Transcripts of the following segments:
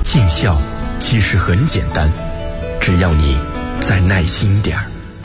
尽孝其实很简单，只要你再耐心点儿。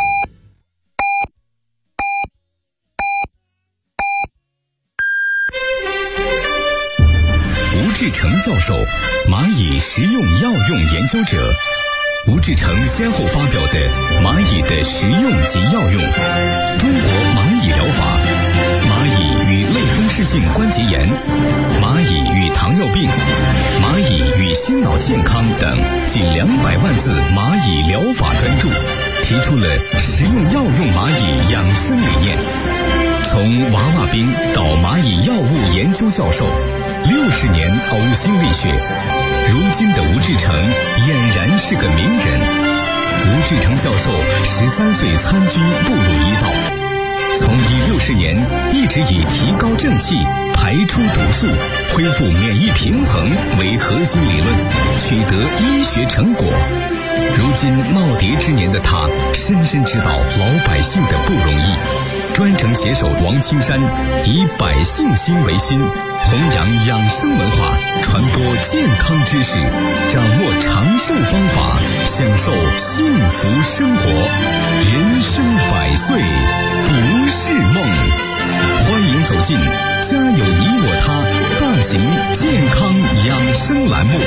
吴志成教授，蚂蚁食用药用研究者。吴志成先后发表的《蚂蚁的食用及药用》、《中国蚂蚁疗法》、《蚂蚁与类风湿性关节炎》、《蚂蚁与糖尿病》、《蚂蚁与心脑健康》等近200万字蚂蚁疗法专著，提出了食用药用蚂蚁养生理念。从娃娃兵到蚂蚁药物研究教授，60年呕心沥血，如今的吴志成俨然是个名人。吴志成教授13岁参军步入医道，从医60年一直以提高正气、排出毒素、恢复免疫平衡为核心理论，取得医学成果。如今耄耋之年的他，深深知道老百姓的不容易。专程携手王青山，以百姓心为心，弘扬养生文化，传播健康知识，掌握长寿方法，享受幸福生活。人生100岁不是梦。欢迎走进家有你我他大型健康养生栏目。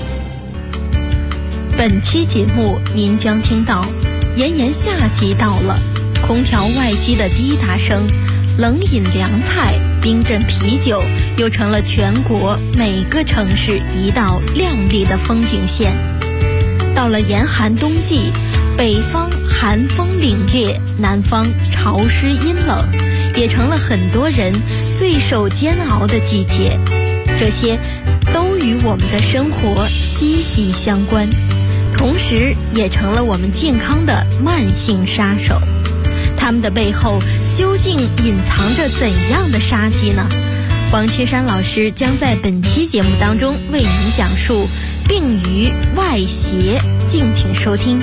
本期节目您将听到炎炎夏季到了，空调外机的滴答声，冷饮凉菜、冰镇啤酒又成了全国每个城市一道亮丽的风景线。到了严寒冬季，北方寒风凛冽，南方潮湿阴冷，也成了很多人最受煎熬的季节。这些都与我们的生活息息相关，同时也成了我们健康的慢性杀手。他们的背后究竟隐藏着怎样的杀机呢？王青山老师将在本期节目当中为您讲述病于外邪，敬请收听。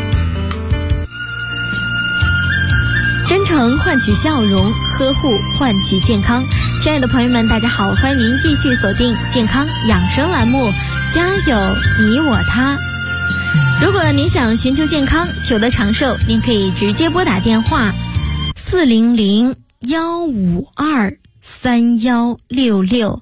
真诚换取笑容，呵护换取健康。亲爱的朋友们，大家好，欢迎您继续锁定健康养生栏目，家有你我他。如果您想寻求健康，求得长寿，您可以直接拨打电话400-152-3166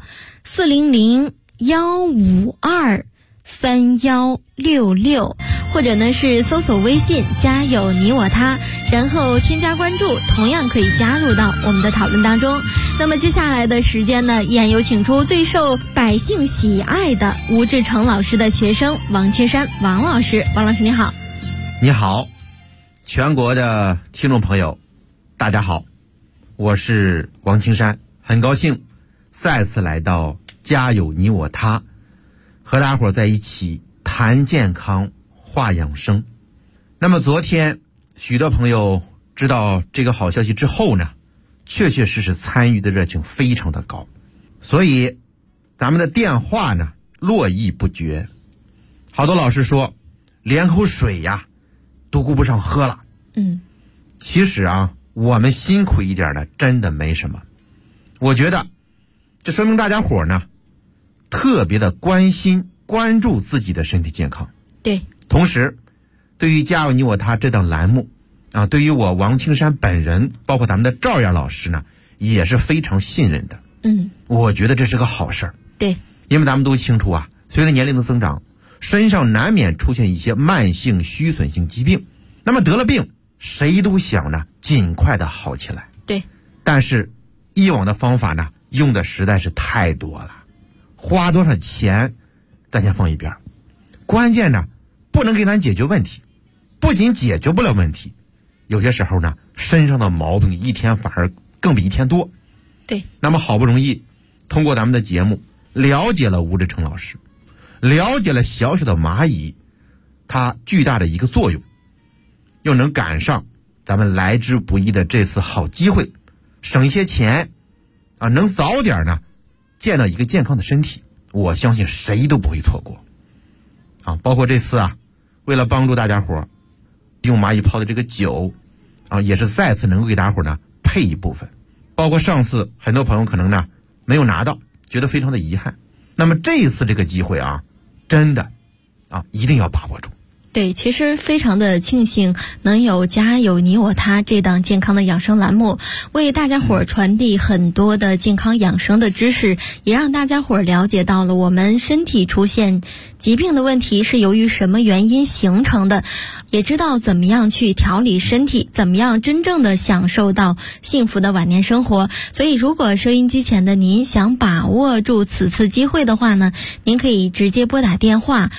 400-152-3166，或者呢是搜索微信家有你我他，然后添加关注，同样可以加入到我们的讨论当中。那么接下来的时间呢，依然有请出最受百姓喜爱的吴志成老师的学生王青山王老师。王老师你好。 你好，全国的听众朋友大家好，我是王青山，很高兴再次来到家有你我他，和大伙在一起谈健康话养生。那么昨天许多朋友知道这个好消息之后呢，确确实实参与的热情非常的高，所以咱们的电话呢络绎不绝。好多老师说连口水呀都顾不上喝了。其实啊，我们辛苦一点呢真的没什么。我觉得这说明大家伙呢特别的关心关注自己的身体健康。 对， 同时对于家有你我他这档栏目啊，对于我王青山本人，包括咱们的赵燕老师呢，也是非常信任的。我觉得这是个好事儿。 对， 因为咱们都清楚啊，随着年龄的增长，身上难免出现一些慢性虚损性疾病。那么得了病，谁都想呢尽快的好起来。 对， 但是以往的方法呢用的实在是太多了，花多少钱咱先放一边，关键呢不能给咱解决问题，不仅解决不了问题，有些时候呢身上的毛病一天反而更比一天多。 对， 那么好不容易通过咱们的节目了解了吴志成老师，了解了小小的蚂蚁它巨大的一个作用，又能赶上咱们来之不易的这次好机会，省一些钱啊，能早点呢见到一个健康的身体，我相信谁都不会错过啊。包括这次啊，为了帮助大家伙用蚂蚁泡的这个酒啊，也是再次能够给大家伙呢配一部分。包括上次很多朋友可能呢没有拿到，觉得非常的遗憾。那么这一次这个机会啊，真的一定要把握住。 对，其实非常的庆幸能有家有你我他这档健康的养生栏目，为大家伙儿传递很多的健康养生的知识，也让大家伙儿了解到了我们身体出现疾病的问题是由于什么原因形成的，也知道怎么样去调理身体，怎么样真正的享受到幸福的晚年生活。所以如果收音机前的您想把握住此次机会的话呢，您可以直接拨打电话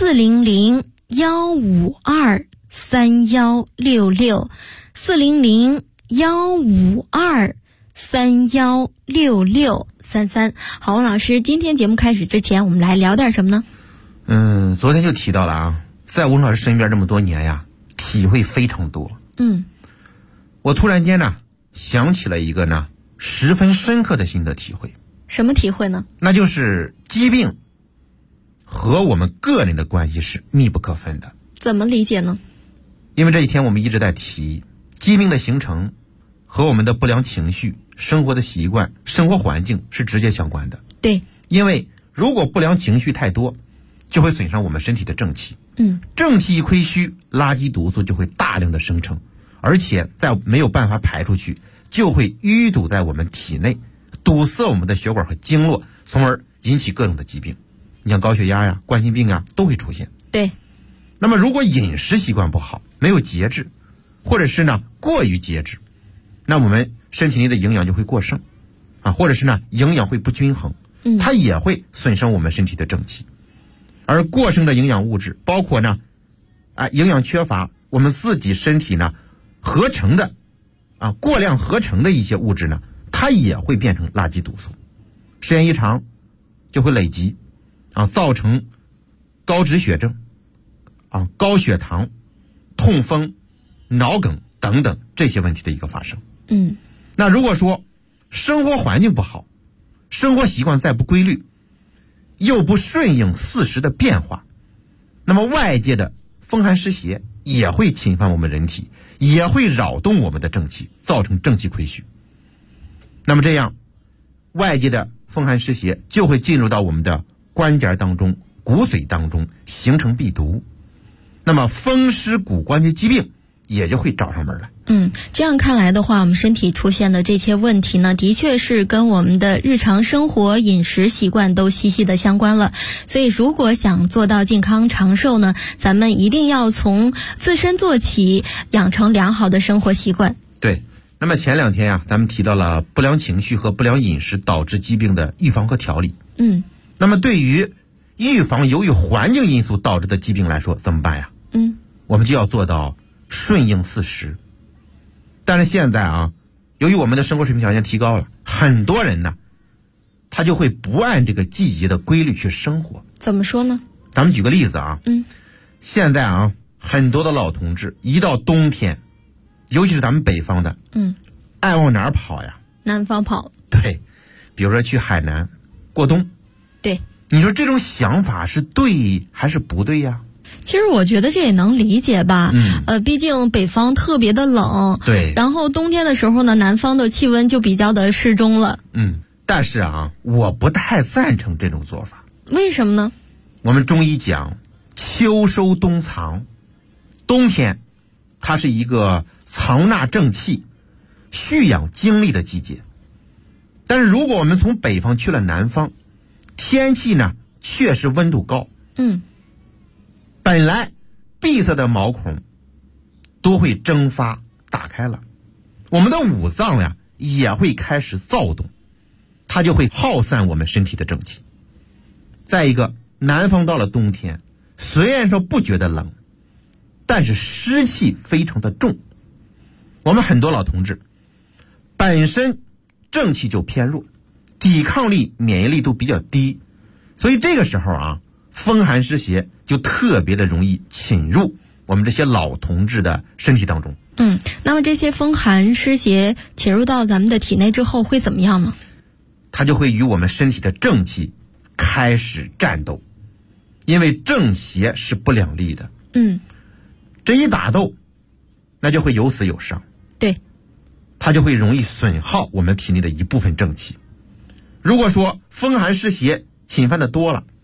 400-152-3166，400-152-316633。好，王老师，今天节目开始之前，我们来聊点什么呢？ 昨天就提到了在吴老师身边这么多年呀，体会非常多。我突然间呢想起了一个呢十分深刻的心得体会。 什么体会呢？ 那就是疾病和我们个人的关系是密不可分的。 怎么理解呢？ 因为这几天我们一直在提疾病的形成和我们的不良情绪、生活的习惯、生活环境是直接相关的。 对， 因为如果不良情绪太多，就会损伤我们身体的正气。正气一亏虚，垃圾毒素就会大量的生成，而且在没有办法排出去，就会淤堵在我们体内，堵塞我们的血管和经络，从而引起各种的疾病。你像高血压呀、冠心病啊都会出现。 对。 那么如果饮食习惯不好，没有节制，或者是呢过于节制，那我们身体内的营养就会过剩或者是呢营养会不均衡，它也会损伤我们身体的正气。而过剩的营养物质包括呢营养缺乏，我们自己身体呢合成的过量合成的一些物质呢，它也会变成垃圾毒素，时间一长就会累积造成高脂血症高血糖、痛风、脑梗等等这些问题的一个发生。那如果说生活环境不好，生活习惯再不规律，又不顺应四时的变化，那么外界的风寒湿邪也会侵犯我们人体，也会扰动我们的正气，造成正气亏虚。那么这样外界的风寒湿邪就会进入到我们的关节当中、骨髓当中，形成壁毒，那么风湿骨关节疾病也就会找上门来。 这样看来的话，我们身体出现的这些问题呢，的确是跟我们的日常生活、饮食习惯都息息的相关了。所以如果想做到健康长寿呢，咱们一定要从自身做起，养成良好的生活习惯。 对，那么前两天咱们提到了不良情绪和不良饮食导致疾病的预防和调理。那么对于预防由于环境因素导致的疾病来说怎么办呀？我们就要做到顺应四时。但是现在由于我们的生活水平条件提高了，很多人呢他就会不按这个季节的规律去生活。 怎么说呢？ 咱们举个例子现在很多的老同志一到冬天，尤其是咱们北方的爱往哪儿跑呀？ 南方跑。 对，比如说去海南过冬。 对， 你说这种想法是对还是不对呀？ 其实我觉得这也能理解吧。毕竟北方特别的冷， 对， 然后冬天的时候呢，南方的气温就比较的适中了。 但是我不太赞成这种做法。 为什么呢？ 我们中医讲秋收冬藏，冬天它是一个藏纳正气、蓄养精力的季节。但是如果我们从北方去了南方，天气呢确实温度高，本来闭塞的毛孔都会蒸发打开了，我们的五脏呀也会开始躁动，它就会耗散我们身体的正气。再一个，南方到了冬天，虽然说不觉得冷，但是湿气非常的重。我们很多老同志本身正气就偏弱，抵抗力、免疫力都比较低，所以这个时候风寒湿邪就特别的容易侵入我们这些老同志的身体当中。 那么这些风寒湿邪侵入到咱们的体内之后会怎么样呢？ 它就会与我们身体的正气开始战斗，因为正邪是不两立的。这一打斗，那就会有死有伤。 对， 它就会容易损耗我们体内的一部分正气。如果说风寒湿邪侵犯的多了，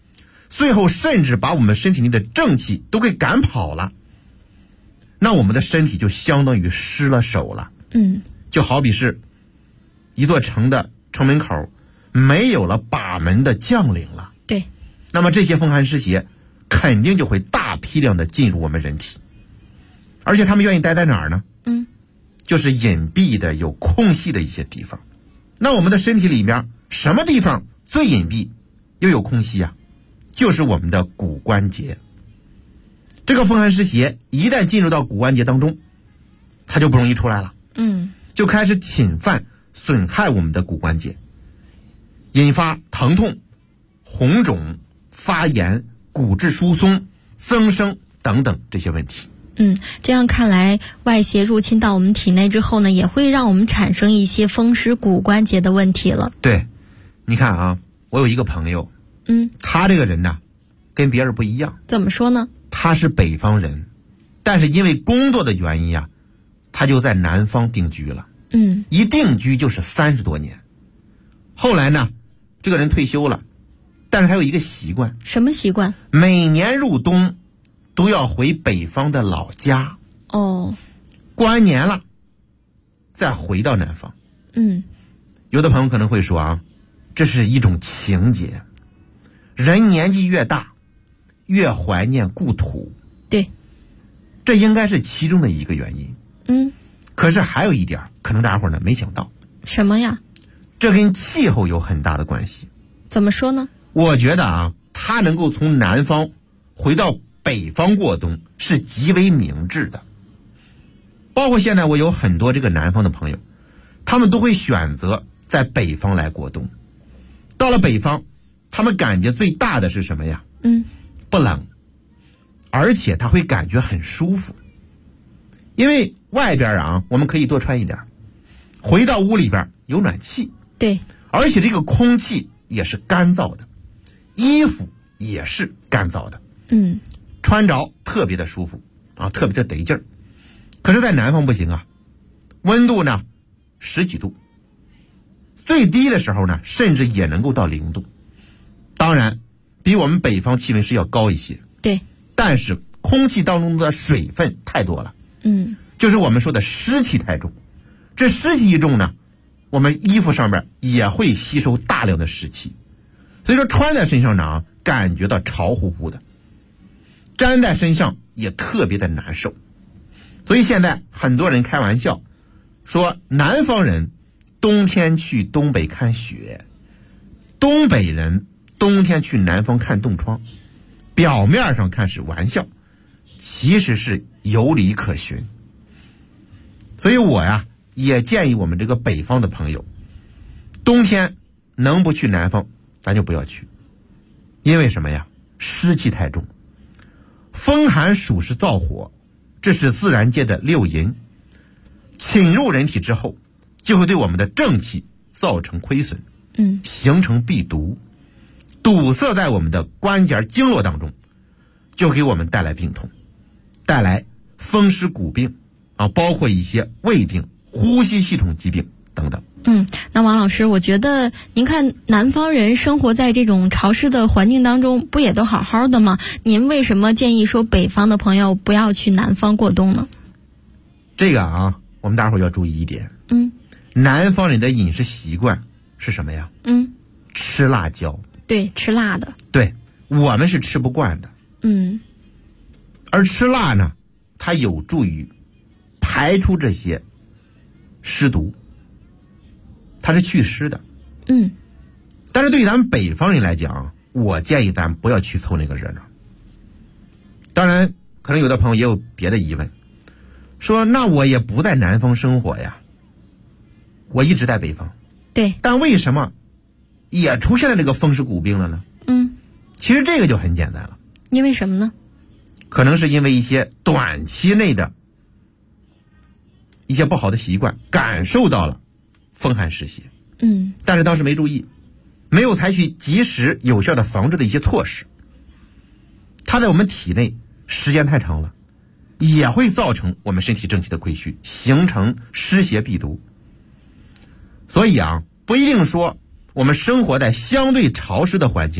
最后甚至把我们身体里的正气都给赶跑了，那我们的身体就相当于失了手了。就好比是一座城的城门口没有了把门的将领了， 对， 那么这些风寒湿邪肯定就会大批量的进入我们人体，而且他们愿意待在哪儿呢？就是隐蔽的有空隙的一些地方。那我们的身体里面什么地方最隐蔽又有空隙啊？就是我们的骨关节。这个风寒湿邪一旦进入到骨关节当中，它就不容易出来了，就开始侵犯损害我们的骨关节，引发疼痛、红肿、发炎、骨质疏松、增生等等这些问题。 这样看来，外邪入侵到我们体内之后呢，也会让我们产生一些风湿骨关节的问题了。 对，你看啊，我有一个朋友，他这个人呢，跟别人不一样。 怎么说呢？ 他是北方人，但是因为工作的原因呀，他就在南方定居了。一定居就是30多年。后来呢，这个人退休了，但是他有一个习惯。 什么习惯？ 每年入冬都要回北方的老家。过完年了再回到南方。有的朋友可能会说啊，这是一种情节，人年纪越大越怀念故土。 对， 这应该是其中的一个原因。可是还有一点可能大家伙呢没想到。 什么呀？ 这跟气候有很大的关系。 怎么说呢？ 我觉得啊，他能够从南方回到北方过冬是极为明智的。包括现在我有很多这个南方的朋友，他们都会选择在北方来过冬。到了北方，他们感觉最大的是什么呀？不冷，而且他会感觉很舒服。因为外边啊，我们可以多穿一点，回到屋里边有暖气。 对， 而且这个空气也是干燥的，衣服也是干燥的。穿着特别的舒服啊，特别的得劲儿。可是在南方不行啊，温度呢10几度，最低的时候呢甚至也能够到0度。当然比我们北方气温是要高一些。 对， 但是空气当中的水分太多了。就是我们说的湿气太重。这湿气一重呢，我们衣服上面也会吸收大量的湿气，所以说穿在身上呢感觉到潮乎乎的，粘在身上也特别的难受。所以现在很多人开玩笑说，南方人冬天去东北看雪，东北人冬天去南方看冻疮。表面上看是玩笑，其实是有理可循。所以我呀也建议我们这个北方的朋友，冬天能不去南方咱就不要去。因为什么呀？湿气太重，风寒暑湿燥火，这是自然界的六淫，侵入人体之后就会对我们的正气造成亏损，形成闭毒，堵塞在我们的关节经络当中，就给我们带来病痛，带来风湿骨病啊，包括一些胃病、呼吸系统疾病等等。 那王老师，我觉得您看南方人生活在这种潮湿的环境当中，不也都好好的吗？您为什么建议说北方的朋友不要去南方过冬呢？ 这个啊，我们大伙要注意一点。南方人的饮食习惯是什么呀？吃辣椒。 对，吃辣的。 对，我们是吃不惯的。而吃辣呢，它有助于排出这些湿毒，它是祛湿的。但是对于咱们北方人来讲，我建议咱不要去凑那个热闹。当然可能有的朋友也有别的疑问，说那我也不在南方生活呀，我一直在北方。 对， 但为什么也出现了这个风湿骨病了呢？其实这个就很简单了。 因为什么呢？ 可能是因为一些短期内的一些不好的习惯，感受到了风寒湿邪，但是当时没注意，没有采取及时有效的防治的一些措施，它在我们体内时间太长了，也会造成我们身体正气的亏虚，形成湿邪闭毒。所以啊，不一定说我们生活在相对潮湿的环境，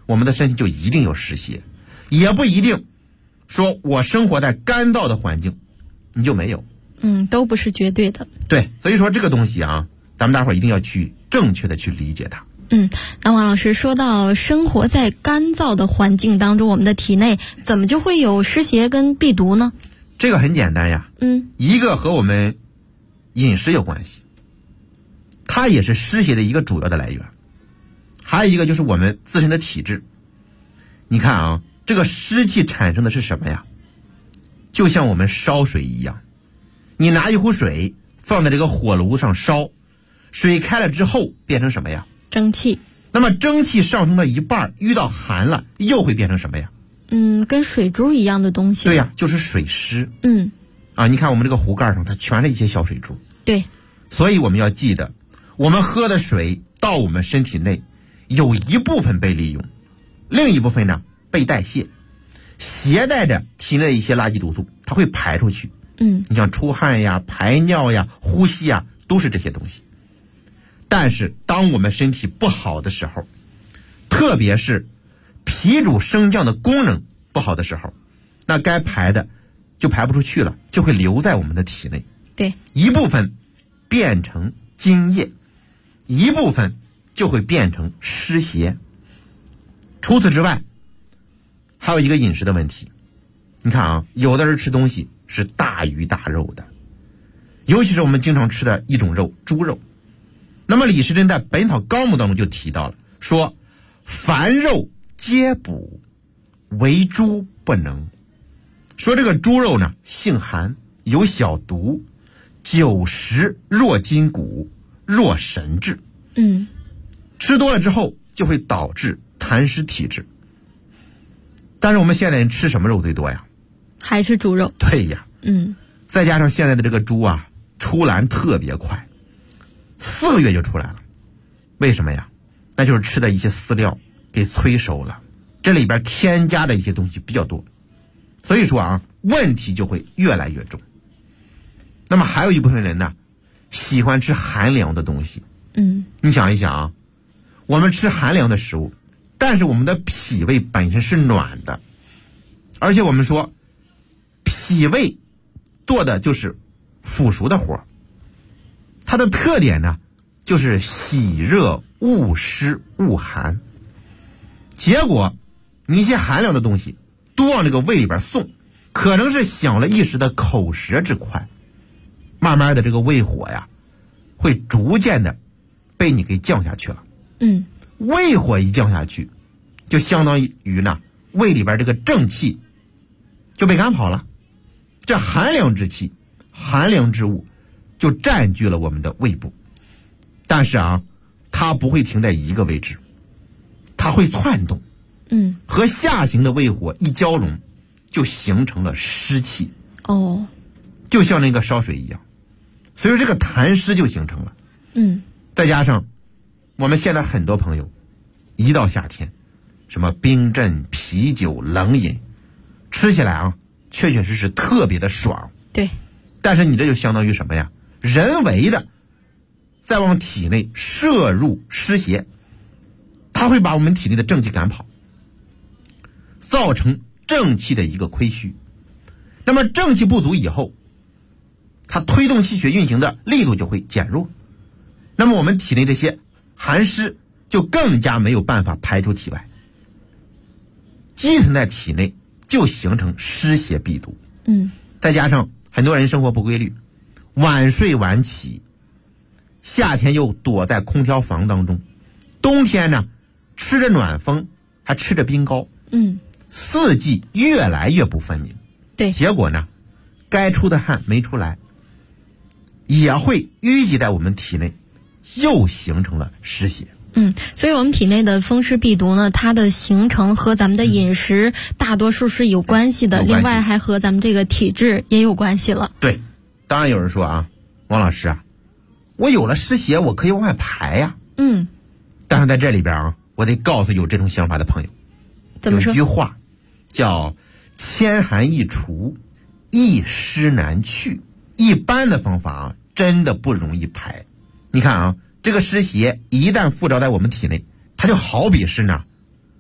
我们的身体就一定有湿邪，也不一定说我生活在干燥的环境你就没有。 都不是绝对的。 对，所以说这个东西啊，咱们大伙儿一定要去正确的去理解它。 那王老师说到生活在干燥的环境当中，我们的体内怎么就会有湿邪跟避毒呢？ 这个很简单呀，一个和我们饮食有关系，它也是湿邪的一个主要的来源。还有一个就是我们自身的体质。你看啊，这个湿气产生的是什么呀？就像我们烧水一样，你拿一壶水放在这个火炉上烧，水开了之后变成什么呀？ 蒸汽。 那么蒸汽上升到一半，遇到寒了又会变成什么呀？ 跟水珠一样的东西。 对呀，就是水湿。你看我们这个壶盖上它全是一些小水珠。 对， 所以我们要记得，我们喝的水到我们身体内有一部分被利用，另一部分呢被代谢，携带着体内的一些垃圾毒素，它会排出去。你像出汗呀、排尿呀、呼吸呀，都是这些东西。但是当我们身体不好的时候，特别是脾主升降的功能不好的时候，那该排的就排不出去了，就会留在我们的体内。 对， 一部分变成津液，一部分就会变成湿邪。除此之外，还有一个饮食的问题。你看啊，有的人吃东西是大鱼大肉的，尤其是我们经常吃的一种肉，猪肉。那么李时珍在《本草纲目》当中就提到了，说凡肉皆补，唯猪不能。说这个猪肉呢，性寒，有小毒，久食弱筋骨，弱神志。吃多了之后就会导致痰湿体质。但是我们现在人吃什么肉最多呀？ 还是猪肉。 对呀。再加上现在的这个猪啊，出栏特别快，4个月就出来了。为什么呀？那就是吃的一些饲料给催熟了，这里边添加的一些东西比较多，所以说啊，问题就会越来越重。那么还有一部分人呢，喜欢吃寒凉的东西。你想一想啊，我们吃寒凉的食物，但是我们的脾胃本身是暖的，而且我们说脾胃做的就是腐熟的活，它的特点呢就是喜热恶湿恶寒。结果你一些寒凉的东西都往这个胃里边送，可能是享了一时的口舌之快，慢慢的这个胃火呀会逐渐的被你给降下去了。胃火一降下去，就相当于呢胃里边这个正气就被赶跑了，这寒凉之气、寒凉之物就占据了我们的胃部。但是啊，它不会停在一个位置，它会窜动。和下行的胃火一交融，就形成了湿气。就像那个烧水一样，所以这个痰湿就形成了。再加上我们现在很多朋友一到夏天，什么冰镇、啤酒、冷饮，吃起来啊确确实实特别的爽。 对， 但是你这就相当于什么呀？人为的再往体内摄入湿邪，它会把我们体内的正气赶跑，造成正气的一个亏虚。那么正气不足以后，它推动气血运行的力度就会减弱，那么我们体内这些寒湿就更加没有办法排出体外，积存在体内，就形成湿邪闭毒。再加上很多人生活不规律，晚睡晚起，夏天又躲在空调房当中，冬天呢吃着暖风还吃着冰糕，四季越来越不分明。 对， 结果呢该出的汗没出来，也会淤积在我们体内，又形成了湿邪。 所以我们体内的风湿闭毒呢，它的形成和咱们的饮食大多数是有关系的，另外还和咱们这个体质也有关系了。 对，当然有人说啊，王老师啊，我有了湿邪我可以往外排呀。但是在这里边啊，我得告诉有这种想法的朋友， 怎么说？ 有一句话叫千寒易除，一湿难去。一般的方法啊，真的不容易排。你看啊，这个湿邪一旦附着在我们体内，它就好比是呢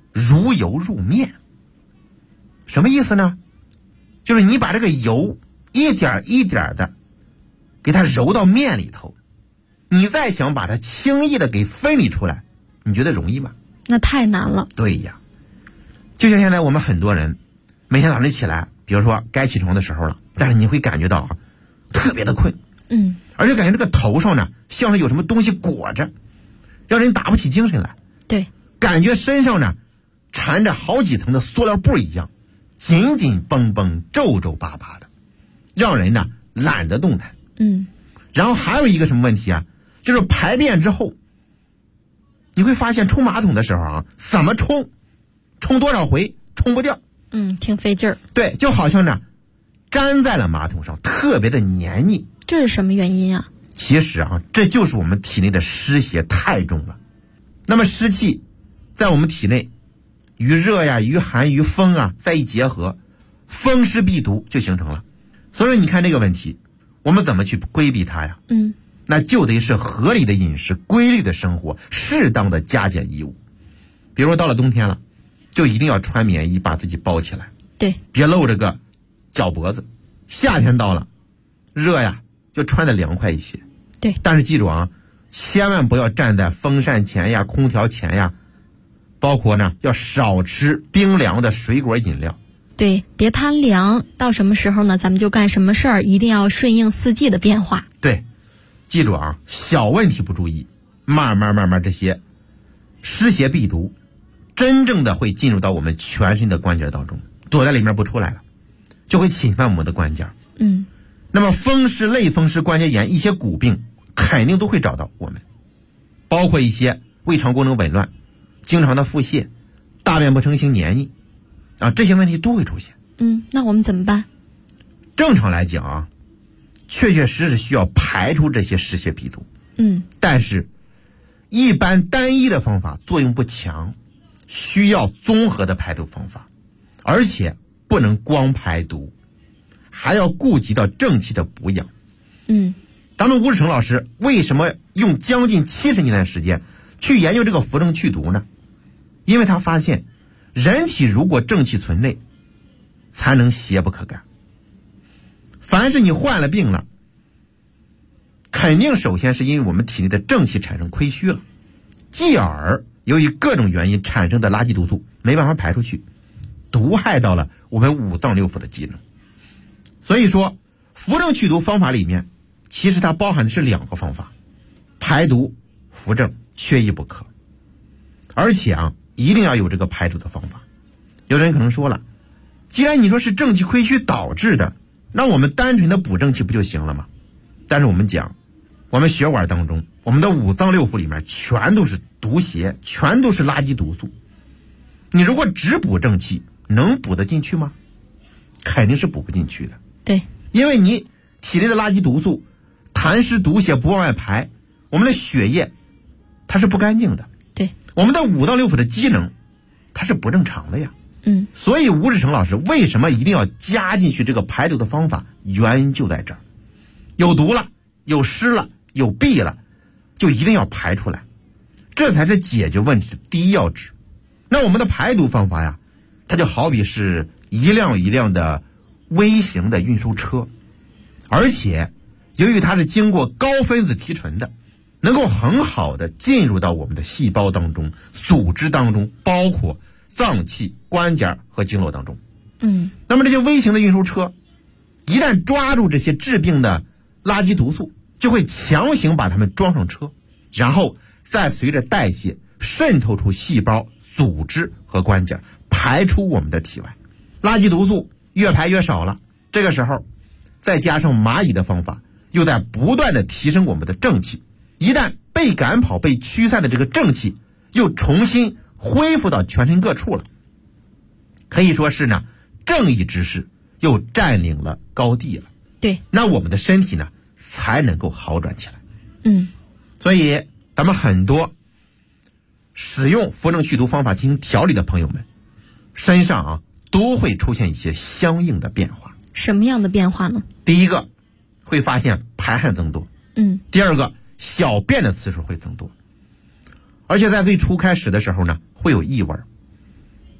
如油入面。什么意思呢？就是你把这个油一点一点的给它揉到面里头，你再想把它轻易的给分离出来，你觉得容易吗？ 那太难了。 对呀，就像现在我们很多人每天早上起来，比如说该起床的时候了，但是你会感觉到特别的困，而且感觉这个头上呢像是有什么东西裹着，让人打不起精神来。 对， 感觉身上呢缠着好几层的塑料布一样，紧紧绷绷皱皱巴巴的，让人呢懒得动弹。然后还有一个什么问题啊，就是排便之后你会发现冲马桶的时候怎么冲多少回冲不掉， 挺费劲儿。 对，就好像呢粘在了马桶上，特别的黏腻。 这是什么原因啊？ 其实这就是我们体内的湿邪太重了。那么湿气在我们体内与热呀、与寒、与风在一结合，风湿痹毒就形成了。所以说你看这个问题我们怎么去规避它呀？那就得是合理的饮食、规律的生活、适当的加减衣物。比如说到了冬天了，就一定要穿棉衣把自己包起来， 对， 别露着个脚脖子。夏天到了，热呀就穿得凉快一些， 对。 但是记住千万不要站在风扇前呀、空调前呀，包括呢要少吃冰凉的水果饮料。 对，别贪凉，到什么时候呢咱们就干什么事儿，一定要顺应四季的变化。 对，记住小问题不注意，慢慢这些湿邪痹毒真正的会进入到我们全身的关节当中，躲在里面不出来了，就会侵犯我们的关节。那么风湿、类风湿关节炎一些骨病肯定都会找到我们，包括一些胃肠功能紊乱、经常的腹泻、大便不成形、黏腻这些问题都会出现。 那我们怎么办？ 正常来讲确确实实需要排除这些湿邪痹毒。但是一般单一的方法作用不强，需要综合的排毒方法，而且不能光排毒，还要顾及到正气的补养。咱们吴志成老师为什么用将近70年的时间去研究这个扶正祛毒呢？因为他发现人体如果正气存内，才能邪不可干。凡是你患了病了，肯定首先是因为我们体内的正气产生亏虚了，继而由于各种原因产生的垃圾毒素没办法排出去，毒害到了我们五脏六腑的机能。所以说扶正祛毒方法里面其实它包含的是2个方法，排毒扶正缺一不可，而且一定要有这个排毒的方法。有的人可能说了，既然你说是正气亏虚导致的，那我们单纯的补正气不就行了吗？但是我们讲，我们血管当中，我们的五脏六腑里面全都是毒邪，全都是垃圾毒素。你如果只补正气，能补得进去吗？肯定是补不进去的。 对， 因为你体内的垃圾毒素、痰湿毒血不往外排，我们的血液它是不干净的。 对， 我们的五脏六腑的机能它是不正常的呀。所以吴志成老师为什么一定要加进去这个排毒的方法，原因就在这儿。有毒了，有湿了，有痹了，就一定要排出来，这才是解决问题的第一要旨。那我们的排毒方法呀，它就好比是一辆一辆的微型的运输车，而且由于它是经过高分子提纯的，能够很好的进入到我们的细胞当中、组织当中，包括脏器、关节和经络当中。那么这些微型的运输车一旦抓住这些致病的垃圾毒素，就会强行把它们装上车，然后再随着代谢渗透出细胞、组织和关节，排出我们的体外。垃圾毒素越排越少了，这个时候再加上蚂蚁的方法，又在不断的提升我们的正气，一旦被赶跑、被驱散的这个正气又重新恢复到全身各处了，可以说是呢，正义之势又占领了高地了。 对， 那我们的身体呢才能够好转起来。所以咱们很多使用扶正祛毒方法进行调理的朋友们，身上都会出现一些相应的变化。 什么样的变化呢？ 第一个，会发现排汗增多。第二个，小便的次数会增多，而且在最初开始的时候呢，会有异味。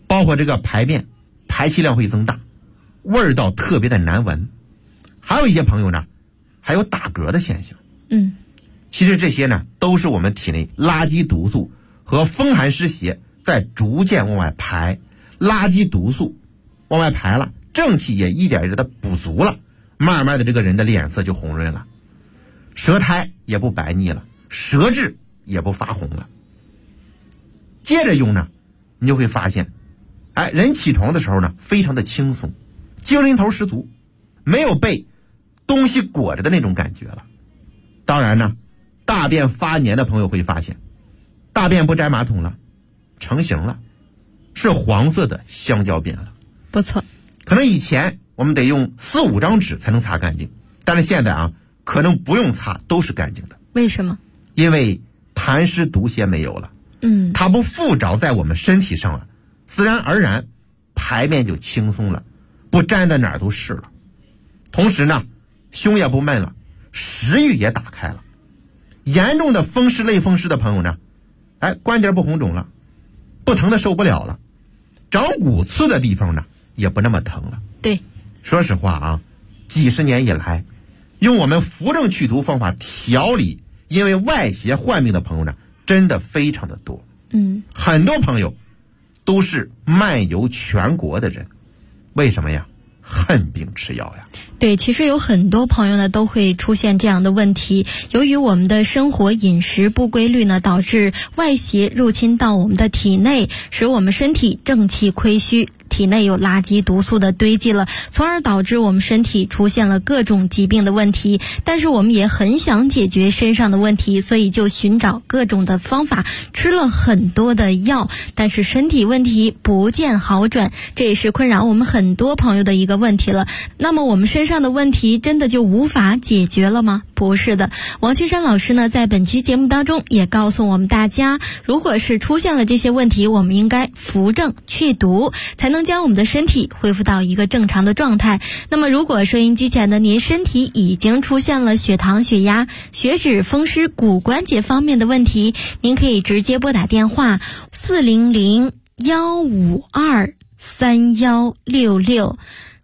包括这个排便排气量会增大，味道特别的难闻。还有一些朋友呢，还有打嗝的现象。其实这些呢，都是我们体内垃圾毒素和风寒湿邪在逐渐往外排，垃圾毒素往外排了，正气也一点一点的补足了，慢慢的这个人的脸色就红润了，舌苔也不白腻了，舌质也不发红了。接着用呢，你就会发现，人起床的时候呢，非常的轻松，精神头十足，没有被东西裹着的那种感觉了。当然呢，大便发黏的朋友会发现，大便不沾马桶了，成型了，是黄色的香蕉便了。 不错。 可能以前我们得用4、5张纸才能擦干净，但是现在可能不用擦都是干净的。 为什么？ 因为痰湿毒邪没有了，它不附着在我们身体上了，自然而然排便就轻松了，不沾在哪儿都是了。同时呢，胸也不闷了，食欲也打开了。严重的风湿类风湿的朋友呢，关节不红肿了，不疼的受不了了，长骨刺的地方呢也不那么疼了。 对， 说实话几十年以来，用我们扶正祛毒方法调理因为外邪患病的朋友呢，真的非常的多。很多朋友都是漫游全国的人，为什么呀？恨病吃药呀。 对，其实有很多朋友呢都会出现这样的问题，由于我们的生活饮食不规律呢，导致外邪入侵到我们的体内，使我们身体正气亏虚，体内有垃圾毒素的堆积了，从而导致我们身体出现了各种疾病的问题。但是我们也很想解决身上的问题，所以就寻找各种的方法，吃了很多的药，但是身体问题不见好转，这也是困扰我们很多朋友的一个问题了。那么我们身上的问题真的就无法解决了吗？不是的，王青山老师呢在本期节目当中也告诉我们大家，如果是出现了这些问题，我们应该扶正祛毒，才能将我们的身体恢复到一个正常的状态。那么如果收音机前的您身体已经出现了血糖、血压、血脂、风湿、骨关节方面的问题，您可以直接拨打电话400-152-3166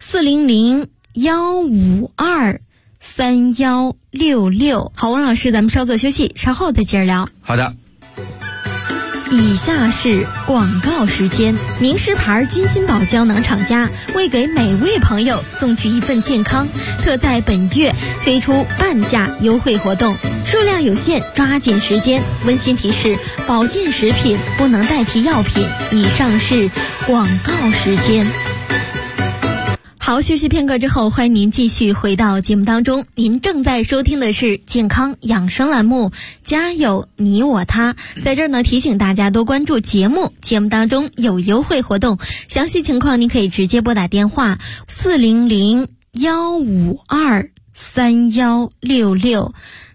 400-152-3166。好，王老师，咱们稍作休息，稍后再接着聊。 好的。 以下是广告时间。名师牌金心宝胶囊厂家为给每位朋友送去一份健康，特在本月推出半价优惠活动，数量有限，抓紧时间。温馨提示：保健食品不能代替药品。以上是广告时间。好，休息片刻之后，欢迎您继续回到节目当中。您正在收听的是健康养生栏目《家有你我他》。在这儿呢，提醒大家多关注节目，节目当中有优惠活动，详细情况您可以直接拨打电话400-152-3166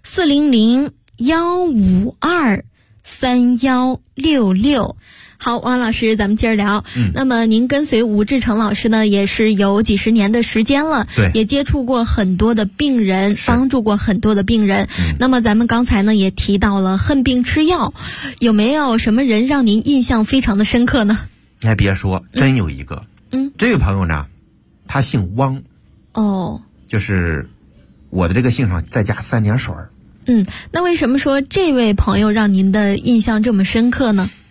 400-152-3166。好，王老师，咱们接着聊。那么您跟随吴志成老师呢，也是有几十年的时间了， 对， 也接触过很多的病人，帮助过很多的病人。那么咱们刚才呢也提到了恨病吃药，有没有什么人让您印象非常的深刻呢？ 你还别说，真有一个。这位朋友呢，他姓汪。就是我的这个姓上再加3点水。 那为什么说这位朋友让您的印象这么深刻呢？